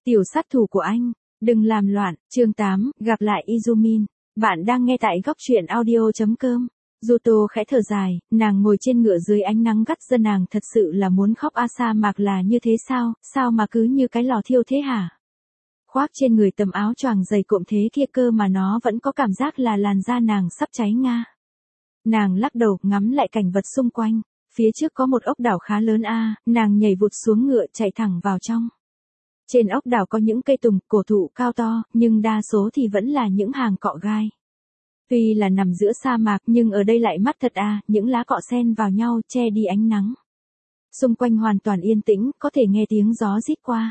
Tiểu sát thủ của anh, đừng làm loạn, chương 8, gặp lại Izumin. Bạn đang nghe tại góc truyện audio.com. Yuto khẽ thở dài, nàng ngồi trên ngựa dưới ánh nắng gắt ra, nàng thật sự là muốn khóc. Sa mạc là như thế sao mà cứ như cái lò thiêu thế hả? Khoác trên người tấm áo choàng dày cộm thế kia cơ mà nó vẫn có cảm giác là làn da nàng sắp cháy nga. Nàng lắc đầu ngắm lại cảnh vật xung quanh, phía trước có một ốc đảo khá lớn nàng nhảy vụt xuống ngựa chạy thẳng vào trong. Trên ốc đảo có những cây tùng, cổ thụ cao to, nhưng đa số thì vẫn là những hàng cọ gai. Tuy là nằm giữa sa mạc nhưng ở đây lại mát thật những lá cọ xen vào nhau che đi ánh nắng. Xung quanh hoàn toàn yên tĩnh, có thể nghe tiếng gió rít qua.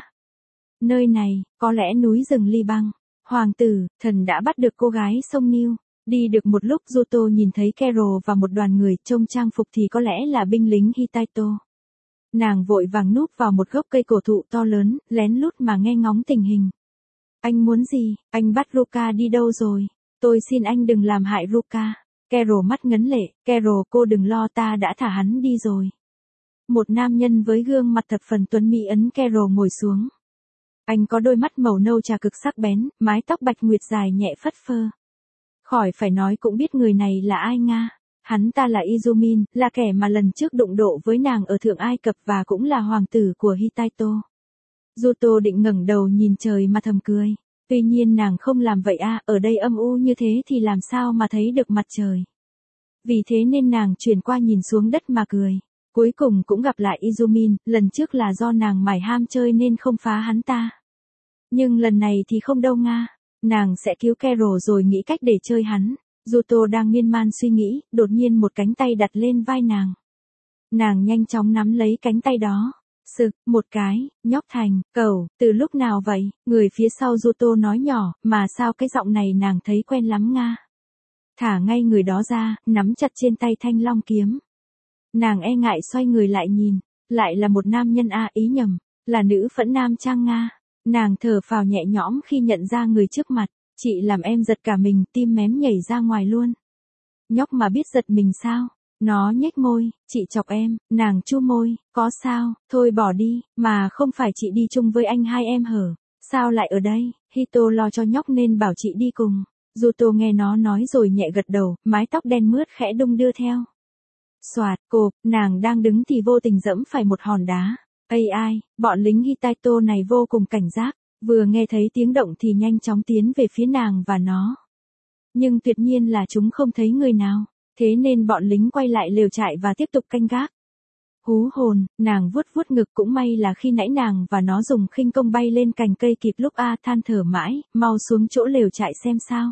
Nơi này, có lẽ núi rừng Liban. Hoàng tử, thần đã bắt được cô gái sông Nil. Đi được một lúc Yuto nhìn thấy Carol và một đoàn người trông trang phục thì có lẽ là binh lính Hittaito. Nàng vội vàng núp vào một gốc cây cổ thụ to lớn, lén lút mà nghe ngóng tình hình. Anh muốn gì? Anh bắt Ruka đi đâu rồi? Tôi xin anh đừng làm hại Ruka. Carol mắt ngấn lệ, Carol cô đừng lo, ta đã thả hắn đi rồi. Một nam nhân với gương mặt thập phần tuấn mỹ ấn Carol ngồi xuống. Anh có đôi mắt màu nâu trà cực sắc bén, mái tóc bạch nguyệt dài nhẹ phất phơ. Khỏi phải nói cũng biết người này là ai nga. Hắn ta là Izumin, là kẻ mà lần trước đụng độ với nàng ở Thượng Ai Cập và cũng là hoàng tử của Hittaito. Yuto định ngẩng đầu nhìn trời mà thầm cười. Tuy nhiên nàng không làm vậy ở đây âm u như thế thì làm sao mà thấy được mặt trời. Vì thế nên nàng chuyển qua nhìn xuống đất mà cười. Cuối cùng cũng gặp lại Izumin, lần trước là do nàng mải ham chơi nên không phá hắn ta. Nhưng lần này thì không đâu nga. Nàng sẽ cứu Carol rồi nghĩ cách để chơi hắn. Yuto đang miên man suy nghĩ, đột nhiên một cánh tay đặt lên vai nàng. Nàng nhanh chóng nắm lấy cánh tay đó. Sực, một cái, nhóc thành, cẩu, từ lúc nào vậy? Người phía sau Yuto nói nhỏ, mà sao cái giọng này nàng thấy quen lắm nga. Thả ngay người đó ra, nắm chặt trên tay thanh long kiếm. Nàng e ngại xoay người lại nhìn, lại là một nam nhân ý nhầm, là nữ phẫn nam trang nga. Nàng thở phào nhẹ nhõm khi nhận ra người trước mặt. Chị làm em giật cả mình, tim mém nhảy ra ngoài luôn. Nhóc mà biết giật mình sao? Nó nhếch môi, chị chọc em, nàng chu môi, có sao, thôi bỏ đi, mà không phải chị đi chung với anh hai em hở? Sao lại ở đây? Hito lo cho nhóc nên bảo chị đi cùng. Yuto nghe nó nói rồi nhẹ gật đầu, mái tóc đen mướt khẽ đung đưa theo. Soạt, cộp, nàng đang đứng thì vô tình dẫm phải một hòn đá. Ai, bọn lính Hittaito này vô cùng cảnh giác. Vừa nghe thấy tiếng động thì nhanh chóng tiến về phía nàng và nó. Nhưng tuyệt nhiên là chúng không thấy người nào. Thế nên bọn lính quay lại lều trại và tiếp tục canh gác. Hú hồn, nàng vuốt vuốt ngực, cũng may là khi nãy nàng và nó dùng khinh công bay lên cành cây kịp lúc than thở mãi, mau xuống chỗ lều trại xem sao.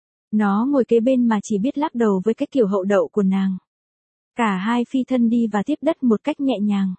Nó ngồi kế bên mà chỉ biết lắc đầu với cái kiểu hậu đậu của nàng. Cả hai phi thân đi và tiếp đất một cách nhẹ nhàng.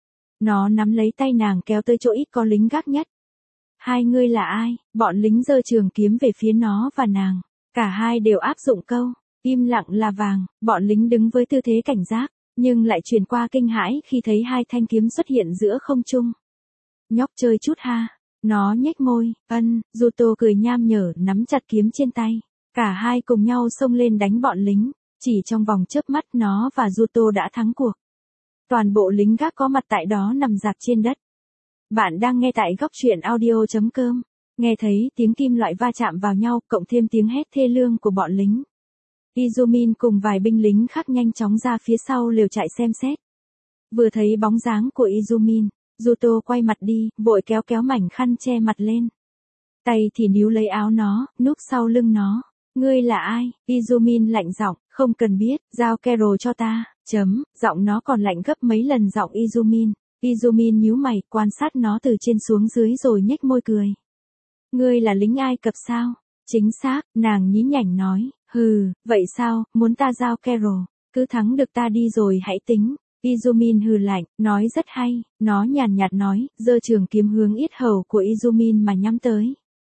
Nó nắm lấy tay nàng kéo tới chỗ ít có lính gác nhất. Hai ngươi là ai? Bọn lính giơ trường kiếm về phía nó và nàng. Cả hai đều áp dụng câu, im lặng là vàng. Bọn lính đứng với tư thế cảnh giác, nhưng lại chuyển qua kinh hãi khi thấy hai thanh kiếm xuất hiện giữa không trung. Nhóc chơi chút ha. Nó nhếch môi, Yuto cười nham nhở nắm chặt kiếm trên tay. Cả hai cùng nhau xông lên đánh bọn lính. Chỉ trong vòng chớp mắt nó và Yuto đã thắng cuộc. Toàn bộ lính gác có mặt tại đó nằm rạp trên đất. Bạn đang nghe tại góc truyện audio.com. Nghe thấy tiếng kim loại va chạm vào nhau, cộng thêm tiếng hét thê lương của bọn lính. Izumin cùng vài binh lính khác nhanh chóng ra phía sau lều trại xem xét. Vừa thấy bóng dáng của Izumin, Yuto quay mặt đi, vội kéo mảnh khăn che mặt lên. Tay thì níu lấy áo nó, núp sau lưng nó. Ngươi là ai? Izumin lạnh giọng, không cần biết, giao Carol cho ta. Giọng nó còn lạnh gấp mấy lần giọng Izumin. Izumin nhíu mày, quan sát nó từ trên xuống dưới rồi nhếch môi cười. Ngươi là lính Ai Cập sao? Chính xác, nàng nhí nhảnh nói. Hừ, vậy sao, muốn ta giao Carol? Cứ thắng được ta đi rồi hãy tính. Izumin hừ lạnh, nói rất hay. Nó nhàn nhạt nói, giơ trường kiếm hướng yết hầu của Izumin mà nhắm tới.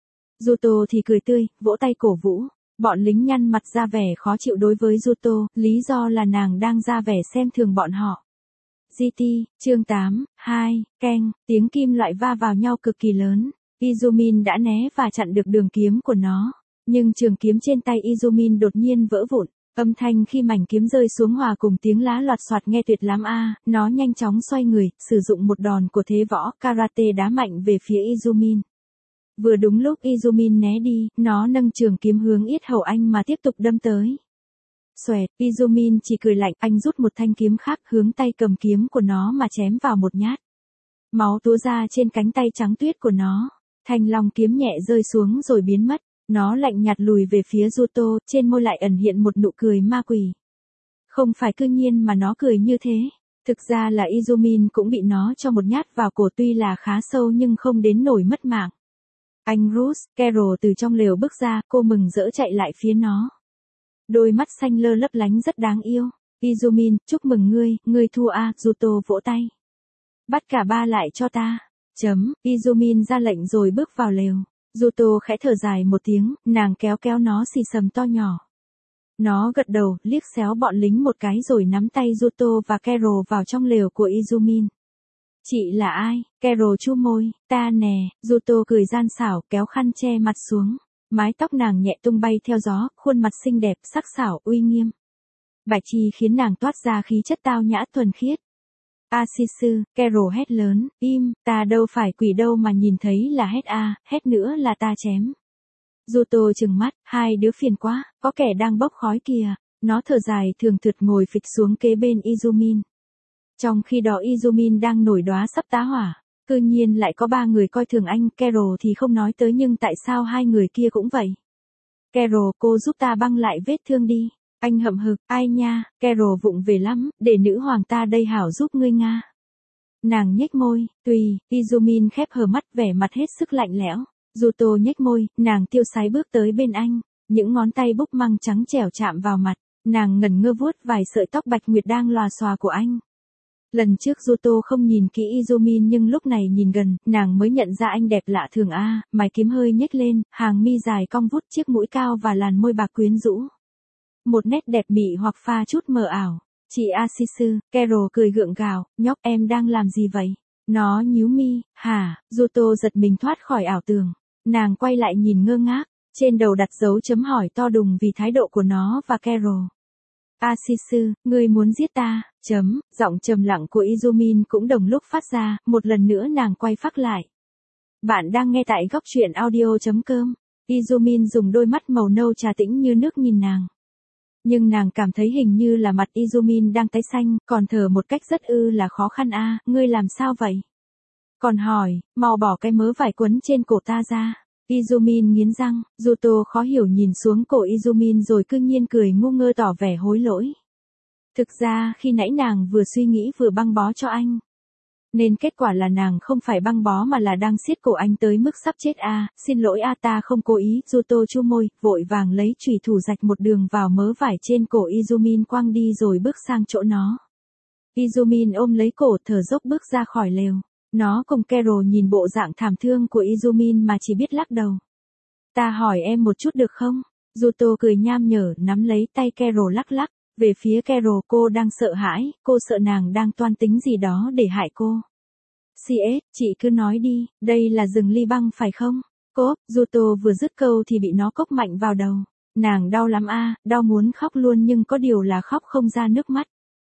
Yuto thì cười tươi, vỗ tay cổ vũ. Bọn lính nhăn mặt ra vẻ khó chịu đối với Yuto, lý do là nàng đang ra vẻ xem thường bọn họ. GT, chương 8, 2, tiếng kim loại va vào nhau cực kỳ lớn. Izumin đã né và chặn được đường kiếm của nó. Nhưng trường kiếm trên tay Izumin đột nhiên vỡ vụn. Âm thanh khi mảnh kiếm rơi xuống hòa cùng tiếng lá loạt soạt nghe tuyệt lắm Nó nhanh chóng xoay người, sử dụng một đòn của thế võ karate đá mạnh về phía Izumin. Vừa đúng lúc Izumin né đi, nó nâng trường kiếm hướng yết hầu anh mà tiếp tục đâm tới. Xoẹt, Izumin chỉ cười lạnh, anh rút một thanh kiếm khác hướng tay cầm kiếm của nó mà chém vào một nhát. Máu túa ra trên cánh tay trắng tuyết của nó. Thanh long kiếm nhẹ rơi xuống rồi biến mất. Nó lạnh nhạt lùi về phía Yuto, trên môi lại ẩn hiện một nụ cười ma quỷ. Không phải cư nhiên mà nó cười như thế. Thực ra là Izumin cũng bị nó cho một nhát vào cổ, tuy là khá sâu nhưng không đến nổi mất mạng. Anh Bruce, Carol từ trong lều bước ra, cô mừng rỡ chạy lại phía nó. Đôi mắt xanh lơ lấp lánh rất đáng yêu. Izumin, chúc mừng ngươi thua à, Yuto vỗ tay. Bắt cả ba lại cho ta. Izumin ra lệnh rồi bước vào lều. Yuto khẽ thở dài một tiếng, nàng kéo nó xì xầm to nhỏ. Nó gật đầu, liếc xéo bọn lính một cái rồi nắm tay Yuto và Carol vào trong lều của Izumin. Chị là ai? Carol chu môi, ta nè, Yuto cười gian xảo, kéo khăn che mặt xuống. Mái tóc nàng nhẹ tung bay theo gió, khuôn mặt xinh đẹp, sắc sảo, uy nghiêm. Bạch chi khiến nàng toát ra khí chất tao nhã thuần khiết. Asisu, Carol hét lớn, im, ta đâu phải quỷ đâu mà nhìn thấy là hét a, hét nữa là ta chém. Yuto trừng mắt, hai đứa phiền quá, có kẻ đang bốc khói kìa. Nó thở dài thường thượt ngồi phịch xuống kế bên Izumin. Trong khi đó Izumin đang nổi đóa sắp tá hỏa. Cư nhiên lại có ba người coi thường anh, Carol thì không nói tới nhưng tại sao hai người kia cũng vậy? Carol, cô giúp ta băng lại vết thương đi. Anh hậm hực, ai nha, Carol vụng về lắm, để nữ hoàng ta đây hảo giúp ngươi nga. Nàng nhếch môi, tùy, Izumin khép hờ mắt vẻ mặt hết sức lạnh lẽo. Yuto nhếch môi, nàng tiêu sái bước tới bên anh, những ngón tay búp măng trắng trẻo chạm vào mặt, nàng ngẩn ngơ vuốt vài sợi tóc bạch nguyệt đang lòa xòa của anh. Lần trước Yuto không nhìn kỹ Izumin nhưng lúc này nhìn gần, nàng mới nhận ra anh đẹp lạ thường a, mày kiếm hơi nhếch lên, hàng mi dài cong vút, chiếc mũi cao và làn môi bạc quyến rũ. Một nét đẹp mị hoặc pha chút mờ ảo. Chị Asisu, Carol cười gượng gạo, nhóc em đang làm gì vậy? Nó nhíu mi, hả? Yuto giật mình thoát khỏi ảo tưởng. Nàng quay lại nhìn ngơ ngác, trên đầu đặt dấu chấm hỏi to đùng vì thái độ của nó và Carol. Asisu, ngươi muốn giết ta, giọng trầm lặng của Izumin cũng đồng lúc phát ra, một lần nữa nàng quay phác lại. Bạn đang nghe tại góc truyện audio.com. Izumin dùng đôi mắt màu nâu trà tĩnh như nước nhìn nàng. Nhưng nàng cảm thấy hình như là mặt Izumin đang tái xanh, còn thở một cách rất là khó khăn a, ngươi làm sao vậy? Còn hỏi, mau bỏ cái mớ vải quấn trên cổ ta ra. Izumin nghiến răng, Yuto khó hiểu nhìn xuống cổ Izumin rồi cương nhiên cười ngu ngơ tỏ vẻ hối lỗi. Thực ra khi nãy nàng vừa suy nghĩ vừa băng bó cho anh. Nên kết quả là nàng không phải băng bó mà là đang siết cổ anh tới mức sắp chết a, xin lỗi a ta không cố ý, Yuto chu môi, vội vàng lấy chùy thủ rạch một đường vào mớ vải trên cổ Izumin quăng đi rồi bước sang chỗ nó. Izumin ôm lấy cổ thở dốc bước ra khỏi lều. Nó cùng Carol nhìn bộ dạng thảm thương của Izumin mà chỉ biết lắc đầu. Ta hỏi em một chút được không? Yuto cười nham nhở nắm lấy tay Carol lắc lắc. Về phía Carol, cô đang sợ hãi, cô sợ nàng đang toan tính gì đó để hại cô. CS, chị cứ nói đi, đây là rừng ly băng phải không? Cốp, Yuto vừa dứt câu thì bị nó cốc mạnh vào đầu. Nàng đau lắm a, đau muốn khóc luôn nhưng có điều là khóc không ra nước mắt.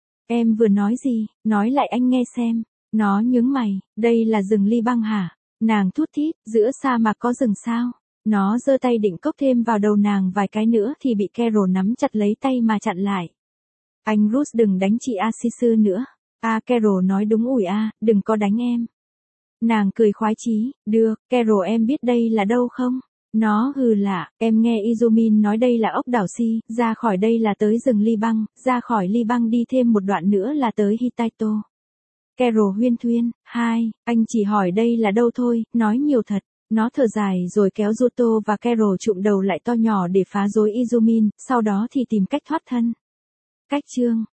Em vừa nói gì, nói lại anh nghe xem. Nó nhướng mày, đây là rừng ly băng hả? Nàng thút thít, giữa sa mạc có rừng sao? Nó giơ tay định cốc thêm vào đầu nàng vài cái nữa thì bị Carol nắm chặt lấy tay mà chặn lại. Anh Bruce đừng đánh chị Asisu nữa. Carol nói đúng ủi đừng có đánh em. Nàng cười khoái chí, được, Carol em biết đây là đâu không? Nó hừ lạ, em nghe Izumin nói đây là ốc đảo Si, ra khỏi đây là tới rừng ly băng, ra khỏi ly băng đi thêm một đoạn nữa là tới Hitaito. Carol huyên thuyên, anh chỉ hỏi đây là đâu thôi, nói nhiều thật. Nó thở dài rồi kéo Yuto và Carol chụm đầu lại to nhỏ để phá rối Izumin, sau đó thì tìm cách thoát thân. Cách chương